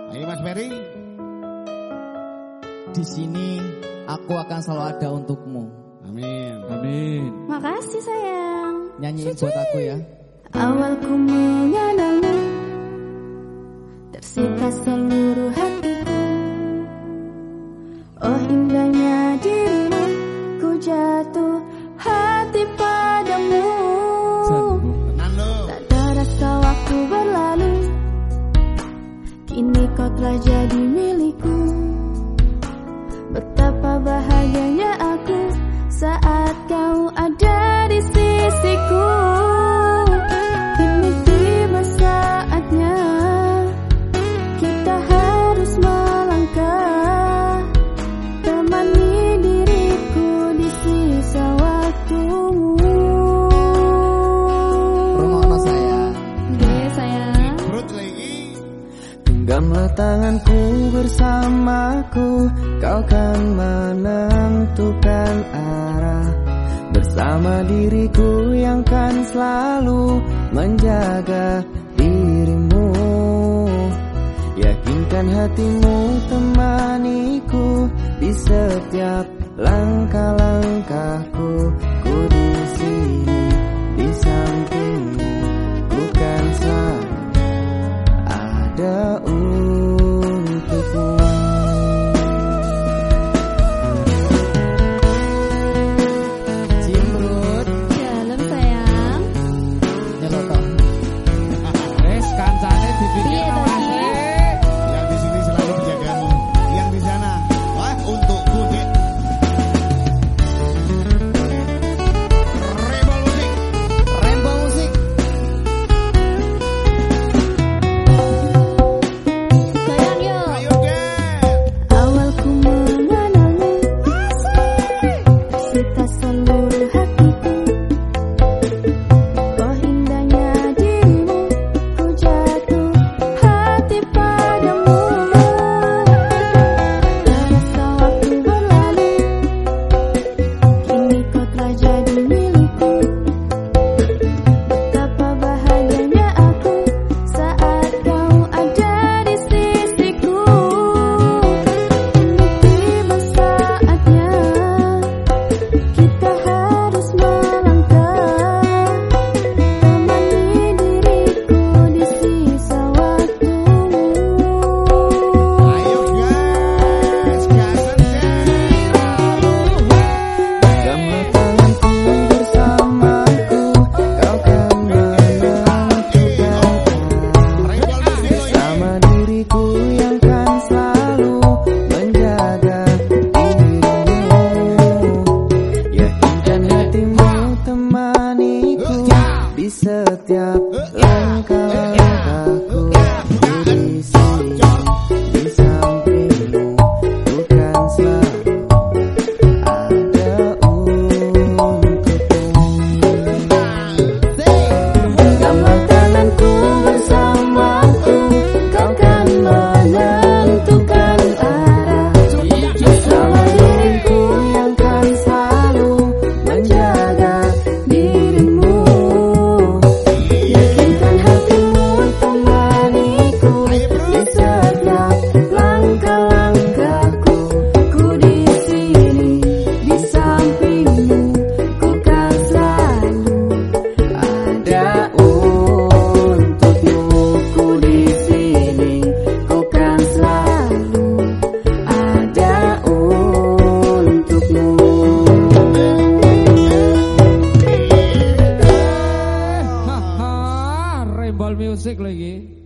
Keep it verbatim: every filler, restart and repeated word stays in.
Ayo Mas Ferry. Di sini aku akan selalu ada untukmu. Amin. Amin. Makasih sayang. Nyanyiin buat aku ya. Awal ku mengenalmu, tersita seluruh hatiku. Oh indahnya dirimu, ku jatuh hati padamu. Tenang lo. Tak terasa waktu berlalu, kini kau telah jadi milikku. Betapa bahagianya aku saat kau ada di sisiku. Kini tiba saatnya kita harus melangkah, temani diriku di sisa waktumu. Rungokno sayang. Oke sayang. Perut lagi. Genggamlah tanganku bersamaku, kau kan menentukan arah. Bersama diriku yang kan selalu menjaga dirimu. Yakinkan hatimu temaniku di setiap langkah-langkahku. Ku di sini di sampingmu, bukan selalu ada untukmu. Cimrut. Dalam sayang. Nyelotok. Wes kancane dipikir Piye to, Mas. Ki? Yang di sini selalu menjagamu. Yang di sana, wah untukku dek. Rebel musik. Rainbow musik. Sayang yuk. Ayo dek. Awal ku mengenalmu, tersita seluruh hatiku. Oh indahnya dirimu, ku jatuh hati padamu. Terasa waktu berlalu, kini kau telah jadi milikku. Betapa bahagianya aku saat kau ada di sisiku. Kini tiba saatnya kita harus melangkah, temani diriku di sisa waktumu. Ayo guys, gasan dek. Genggamlah tanganku bersamaku, kau kan menentukan Rebel musik lo ya. sama diriku yang kan selalu menjaga dirimu. Yakinkan hatimu temaniku di setiap langkah-langkahku. Ku di sini di sampingmu, bukan selalu ada untukmu. Genggamlah tanganku bersamaku, kau kan menentukan arah. Bersama diriku yang kan selalu menjaga dirimu. Yakinkan hatimu temaniku di setiap langkah-langkahku. Ku di sini di sampingmu, ku kan selalu ada untukmu. Ku di sini, ku kan selalu ada untukmu. Haha, Rainbow Music lagi.